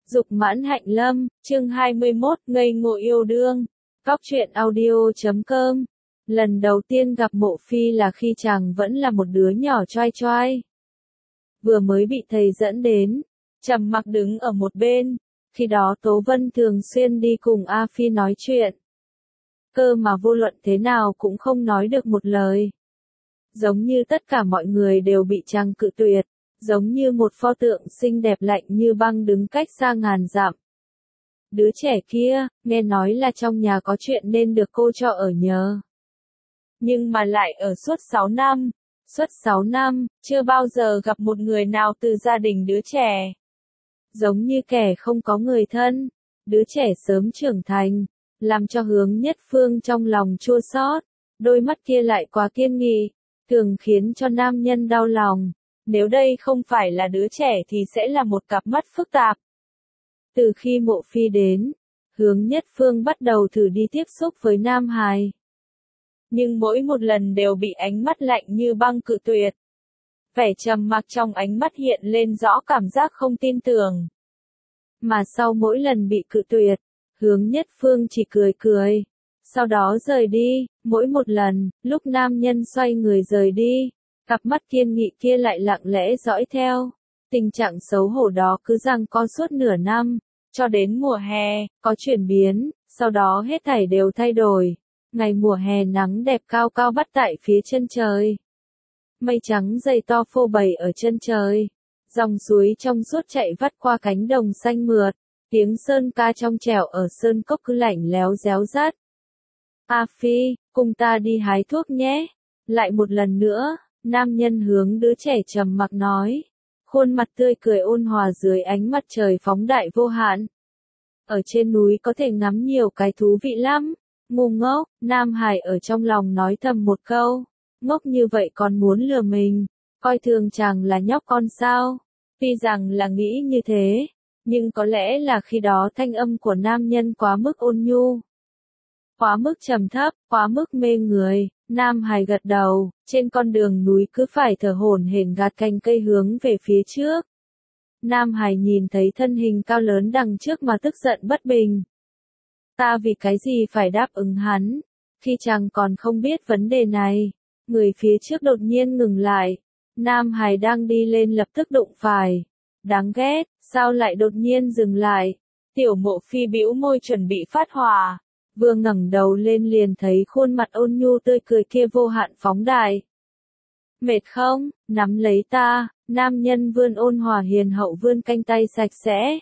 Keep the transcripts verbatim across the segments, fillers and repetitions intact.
Dục mãn hạnh lâm, chương hai mươi mốt, ngây ngô yêu đương. Góc truyện audio chấm com. Lần đầu tiên gặp Mộ Phi là khi chàng vẫn là một đứa nhỏ choai choai. Vừa mới bị thầy dẫn đến, trầm mặc đứng ở một bên, khi đó Tố Vân thường xuyên đi cùng A Phi nói chuyện. Cơ mà vô luận thế nào cũng không nói được một lời. Giống như tất cả mọi người đều bị chàng cự tuyệt. Giống như một pho tượng xinh đẹp lạnh như băng đứng cách xa ngàn dặm. Đứa trẻ kia, nghe nói là trong nhà có chuyện nên được cô cho ở nhờ. Nhưng mà lại ở suốt sáu năm, suốt sáu năm, chưa bao giờ gặp một người nào từ gia đình đứa trẻ. Giống như kẻ không có người thân, đứa trẻ sớm trưởng thành, làm cho Hướng Nhất Phương trong lòng chua xót, đôi mắt kia lại quá kiên nghị, thường khiến cho nam nhân đau lòng. Nếu đây không phải là đứa trẻ thì sẽ là một cặp mắt phức tạp. Từ khi Mộ Phi đến, Hướng Nhất Phương bắt đầu thử đi tiếp xúc với Nam Hải. Nhưng mỗi một lần đều bị ánh mắt lạnh như băng cự tuyệt. Vẻ trầm mặc trong ánh mắt hiện lên rõ cảm giác không tin tưởng. Mà sau mỗi lần bị cự tuyệt, Hướng Nhất Phương chỉ cười cười. Sau đó rời đi, mỗi một lần, lúc nam nhân xoay người rời đi. Cặp mắt kiên nghị kia lại lặng lẽ dõi theo. Tình trạng xấu hổ đó cứ giằng co suốt nửa năm, cho đến mùa hè, có chuyển biến, sau đó hết thảy đều thay đổi. Ngày mùa hè nắng đẹp cao cao bắt tại phía chân trời. Mây trắng dày to phô bày ở chân trời. Dòng suối trong suốt chạy vắt qua cánh đồng xanh mượt. Tiếng sơn ca trong trẻo ở sơn cốc cứ lạnh léo réo rát. A Phi, cùng ta đi hái thuốc nhé. Lại một lần nữa. Nam nhân hướng đứa trẻ trầm mặc nói, khuôn mặt tươi cười ôn hòa dưới ánh mặt trời phóng đại vô hạn. Ở trên núi có thể ngắm nhiều cái thú vị lắm. Ngu ngốc, Nam Hải ở trong lòng nói thầm một câu, ngốc như vậy còn muốn lừa mình, coi thường chàng là nhóc con sao. Tuy rằng là nghĩ như thế, nhưng có lẽ là khi đó thanh âm của nam nhân quá mức ôn nhu, quá mức trầm thấp, quá mức mê người. Nam Hải gật đầu, trên con đường núi cứ phải thở hổn hển gạt cành cây hướng về phía trước. Nam Hải nhìn thấy thân hình cao lớn đằng trước mà tức giận bất bình. Ta vì cái gì phải đáp ứng hắn, khi chàng còn không biết vấn đề này. Người phía trước đột nhiên ngừng lại. Nam Hải đang đi lên lập tức đụng phải. Đáng ghét, sao lại đột nhiên dừng lại. Tiểu Mộ Phi bĩu môi chuẩn bị phát hỏa. Vừa ngẩng đầu lên liền thấy khuôn mặt ôn nhu tươi cười kia vô hạn phóng đại. Mệt không, nắm lấy ta, nam nhân vươn ôn hòa hiền hậu vươn cánh tay sạch sẽ.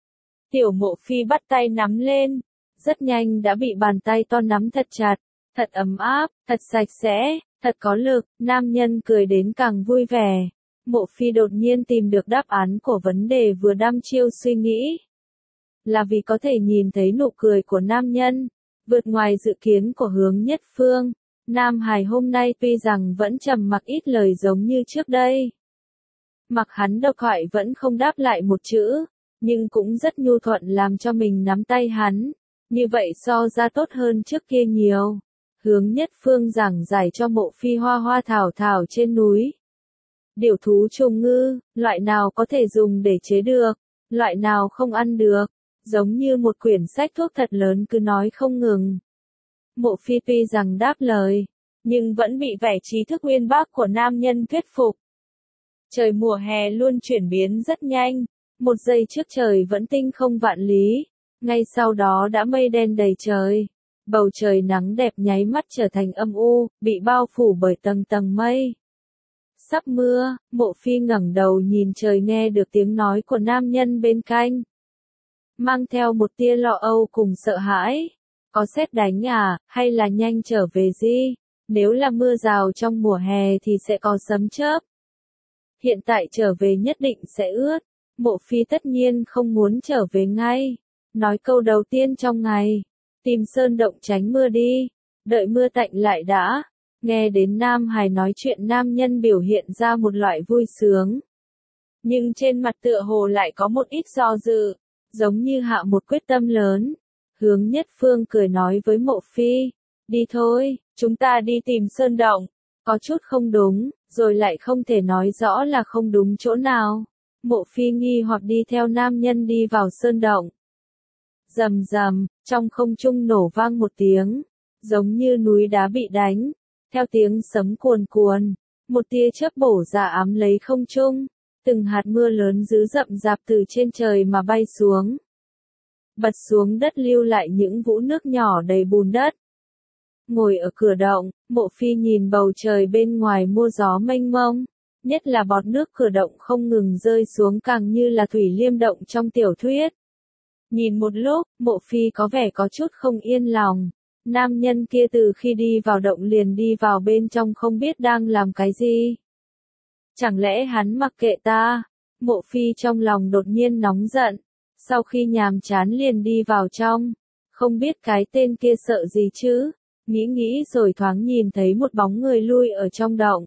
Tiểu Mộ Phi bắt tay nắm lên, rất nhanh đã bị bàn tay to nắm thật chặt, thật ấm áp, thật sạch sẽ, thật có lực, nam nhân cười đến càng vui vẻ. Mộ Phi đột nhiên tìm được đáp án của vấn đề vừa đăm chiêu suy nghĩ. Là vì có thể nhìn thấy nụ cười của nam nhân. Vượt ngoài dự kiến của Hướng Nhất Phương, Nam Hải hôm nay tuy rằng vẫn trầm mặc ít lời giống như trước đây. Mặc hắn độc thoại vẫn không đáp lại một chữ, nhưng cũng rất nhu thuận làm cho mình nắm tay hắn. Như vậy so ra tốt hơn trước kia nhiều. Hướng Nhất Phương giảng giải cho Mộ Phi hoa hoa thảo thảo trên núi. Điểu thú trùng ngư, loại nào có thể dùng để chế được, loại nào không ăn được. Giống như một quyển sách thuốc thật lớn cứ nói không ngừng. Mộ Phi tuy rằng đáp lời, nhưng vẫn bị vẻ trí thức uyên bác của nam nhân thuyết phục. Trời mùa hè luôn chuyển biến rất nhanh, một giây trước trời vẫn tinh không vạn lý, ngay sau đó đã mây đen đầy trời. Bầu trời nắng đẹp nháy mắt trở thành âm u, bị bao phủ bởi tầng tầng mây. Sắp mưa, Mộ Phi ngẩng đầu nhìn trời nghe được tiếng nói của nam nhân bên cạnh. Mang theo một tia lo âu cùng sợ hãi. Có sét đánh à, hay là nhanh trở về gì? Nếu là mưa rào trong mùa hè thì sẽ có sấm chớp. Hiện tại trở về nhất định sẽ ướt. Mộ Phi tất nhiên không muốn trở về ngay. Nói câu đầu tiên trong ngày. Tìm sơn động tránh mưa đi. Đợi mưa tạnh lại đã. Nghe đến Nam Hải nói chuyện nam nhân biểu hiện ra một loại vui sướng. Nhưng trên mặt tựa hồ lại có một ít do dự. Giống như hạ một quyết tâm lớn. Hướng Nhất Phương cười nói với Mộ Phi, đi thôi, chúng ta đi tìm sơn động. Có chút không đúng, rồi lại không thể nói rõ là không đúng chỗ nào. Mộ Phi nghi hoặc đi theo nam nhân đi vào sơn động. Rầm rầm, trong không trung nổ vang một tiếng, giống như núi đá bị đánh, theo tiếng sấm cuồn cuồn, một tia chớp bổ ra ám lấy không trung, từng hạt mưa lớn dữ dậm dạp từ trên trời mà bay xuống. Bật xuống đất lưu lại những vũng nước nhỏ đầy bùn đất. Ngồi ở cửa động, Mộ Phi nhìn bầu trời bên ngoài mưa gió mênh mông, nhất là bọt nước cửa động không ngừng rơi xuống càng như là thủy liêm động trong tiểu thuyết. Nhìn một lúc, Mộ Phi có vẻ có chút không yên lòng. Nam nhân kia từ khi đi vào động liền đi vào bên trong không biết đang làm cái gì. Chẳng lẽ hắn mặc kệ ta? Mộ Phi trong lòng đột nhiên nóng giận. Sau khi nhàm chán liền đi vào trong. Không biết cái tên kia sợ gì chứ? Nghĩ nghĩ rồi thoáng nhìn thấy một bóng người lui ở trong động.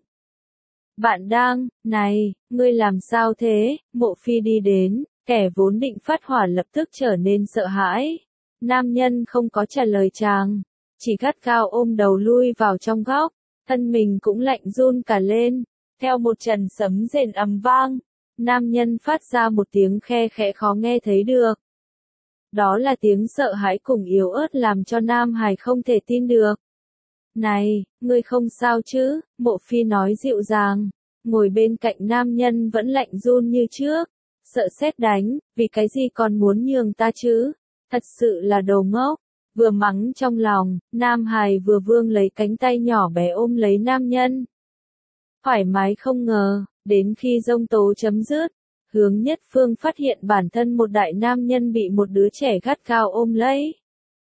Bạn đang, này, ngươi làm sao thế? Mộ Phi đi đến, kẻ vốn định phát hỏa lập tức trở nên sợ hãi. Nam nhân không có trả lời chàng, chỉ gắt gao ôm đầu lui vào trong góc, thân mình cũng lạnh run cả lên. Theo một trận sấm rền ầm vang, nam nhân phát ra một tiếng khe khẽ khó nghe thấy được. Đó là tiếng sợ hãi cùng yếu ớt làm cho Nam Hải không thể tin được. Này, ngươi không sao chứ? Mộ Phi nói dịu dàng, ngồi bên cạnh nam nhân vẫn lạnh run như trước, sợ sét đánh, vì cái gì còn muốn nhường ta chứ? Thật sự là đồ ngốc. Vừa mắng trong lòng, Nam Hải vừa vươn lấy cánh tay nhỏ bé ôm lấy nam nhân. Thoải mái không ngờ, đến khi giông tố chấm dứt, Hướng Nhất Phương phát hiện bản thân một đại nam nhân bị một đứa trẻ gắt gao ôm lấy.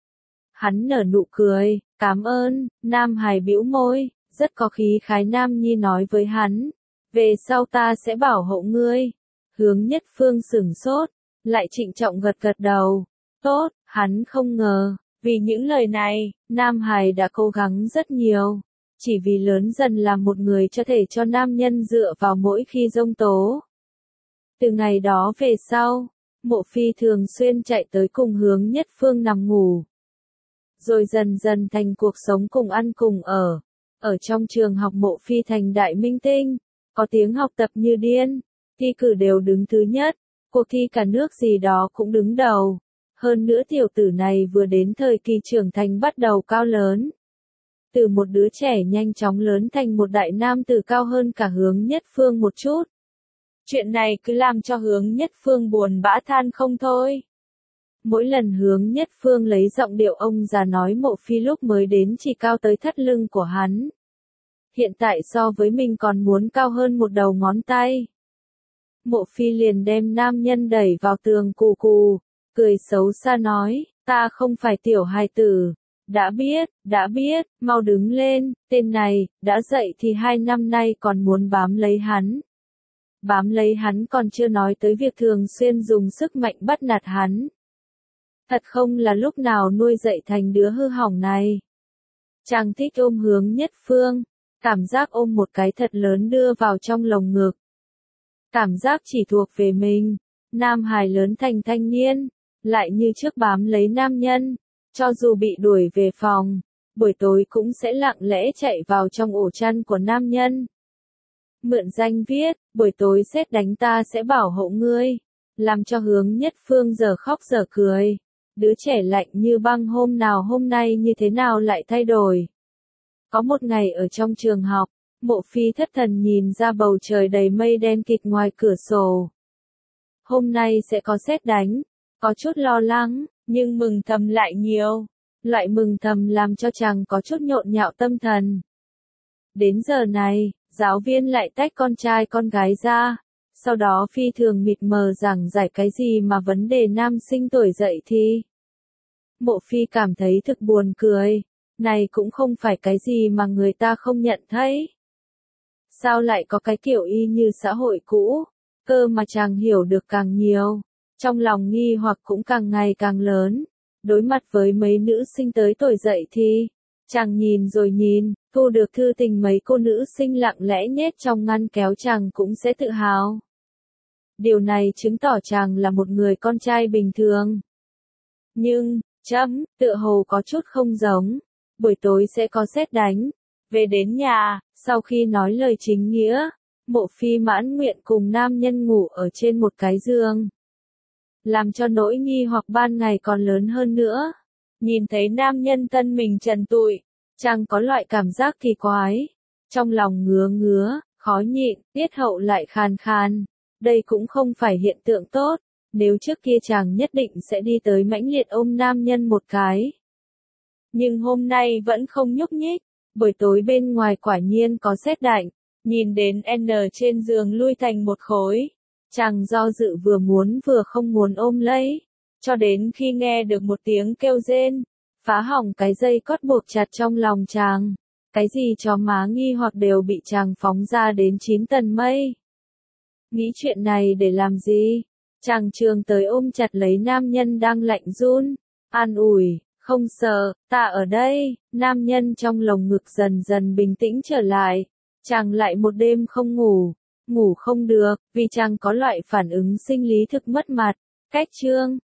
Hắn nở nụ cười, cảm ơn. Nam Hải bĩu môi, rất có khí khái nam nhi nói với hắn, về sau ta sẽ bảo hộ ngươi. Hướng Nhất Phương sửng sốt, lại trịnh trọng gật gật đầu. Tốt, hắn không ngờ, vì những lời này, Nam Hải đã cố gắng rất nhiều, chỉ vì lớn dần làm một người cho thể cho nam nhân dựa vào mỗi khi giông tố. Từ ngày đó về sau, Mộ Phi thường xuyên chạy tới cùng Hướng Nhất Phương nằm ngủ. Rồi dần dần thành cuộc sống cùng ăn cùng ở. Ở trong trường học Mộ Phi thành đại minh tinh, có tiếng học tập như điên, thi cử đều đứng thứ nhất, cuộc thi cả nước gì đó cũng đứng đầu. Hơn nữa tiểu tử này vừa đến thời kỳ trưởng thành bắt đầu cao lớn. Từ một đứa trẻ nhanh chóng lớn thành một đại nam tử cao hơn cả Hướng Nhất Phương một chút. Chuyện này cứ làm cho Hướng Nhất Phương buồn bã than không thôi. Mỗi lần Hướng Nhất Phương lấy giọng điệu ông già nói Mộ Phi lúc mới đến chỉ cao tới thắt lưng của hắn. Hiện tại so với mình còn muốn cao hơn một đầu ngón tay. Mộ Phi liền đem nam nhân đẩy vào tường cù cù, cười xấu xa nói, ta không phải tiểu hài tử. Đã biết, đã biết, mau đứng lên, tên này, đã dậy thì hai năm nay còn muốn bám lấy hắn. Bám lấy hắn còn chưa nói tới việc thường xuyên dùng sức mạnh bắt nạt hắn. Thật không là lúc nào nuôi dạy thành đứa hư hỏng này. Chàng thích ôm Hướng Nhất Phương, cảm giác ôm một cái thật lớn đưa vào trong lồng ngực. Cảm giác chỉ thuộc về mình, Nam Hải lớn thành thanh niên, lại như trước bám lấy nam nhân, cho dù bị đuổi về phòng, buổi tối cũng sẽ lặng lẽ chạy vào trong ổ chăn của nam nhân. Mượn danh viết, buổi tối sét đánh ta sẽ bảo hộ ngươi, làm cho Hướng Nhất Phương giờ khóc giờ cười. Đứa trẻ lạnh như băng hôm nào hôm nay như thế nào lại thay đổi. Có một ngày ở trong trường học, Mộ Phi thất thần nhìn ra bầu trời đầy mây đen kịt ngoài cửa sổ. Hôm nay sẽ có sét đánh, có chút lo lắng, nhưng mừng thầm lại nhiều. Loại mừng thầm làm cho chàng có chút nhộn nhạo tâm thần. Đến giờ này, giáo viên lại tách con trai con gái ra, sau đó phi thường mịt mờ giảng giải cái gì mà vấn đề nam sinh tuổi dậy thì. Mộ Phi cảm thấy thực buồn cười, này cũng không phải cái gì mà người ta không nhận thấy. Sao lại có cái kiểu y như xã hội cũ, cơ mà chàng hiểu được càng nhiều, trong lòng nghi hoặc cũng càng ngày càng lớn. Đối mặt với mấy nữ sinh tới tuổi dậy thì, chàng nhìn rồi nhìn, thu được thư tình mấy cô nữ sinh lặng lẽ nhét trong ngăn kéo chàng cũng sẽ tự hào. Điều này chứng tỏ chàng là một người con trai bình thường. Nhưng, chấm, tựa hồ có chút không giống, buổi tối sẽ có sét đánh. Về đến nhà, sau khi nói lời chính nghĩa, Mộ Phi mãn nguyện cùng nam nhân ngủ ở trên một cái giường. Làm cho nỗi nghi hoặc ban ngày còn lớn hơn nữa. Nhìn thấy nam nhân thân mình trần trụi, chàng có loại cảm giác kỳ quái. Trong lòng ngứa ngứa, khó nhịn, tiết hậu lại khàn khàn. Đây cũng không phải hiện tượng tốt. Nếu trước kia chàng nhất định sẽ đi tới mãnh liệt ôm nam nhân một cái. Nhưng hôm nay vẫn không nhúc nhích. Buổi tối bên ngoài quả nhiên có sét đánh. Nhìn đến N trên giường lui thành một khối. Chàng do dự vừa muốn vừa không muốn ôm lấy. Cho đến khi nghe được một tiếng kêu rên. Phá hỏng cái dây cót buộc chặt trong lòng chàng. Cái gì cho má nghi hoặc đều bị chàng phóng ra đến chín tầng mây. Nghĩ chuyện này để làm gì? Chàng trường tới ôm chặt lấy nam nhân đang lạnh run. An ủi, không sợ, ta ở đây. Nam nhân trong lồng ngực dần dần bình tĩnh trở lại. Chàng lại một đêm không ngủ. Ngủ không được, vì chàng có loại phản ứng sinh lý thực mất mặt. Cách chương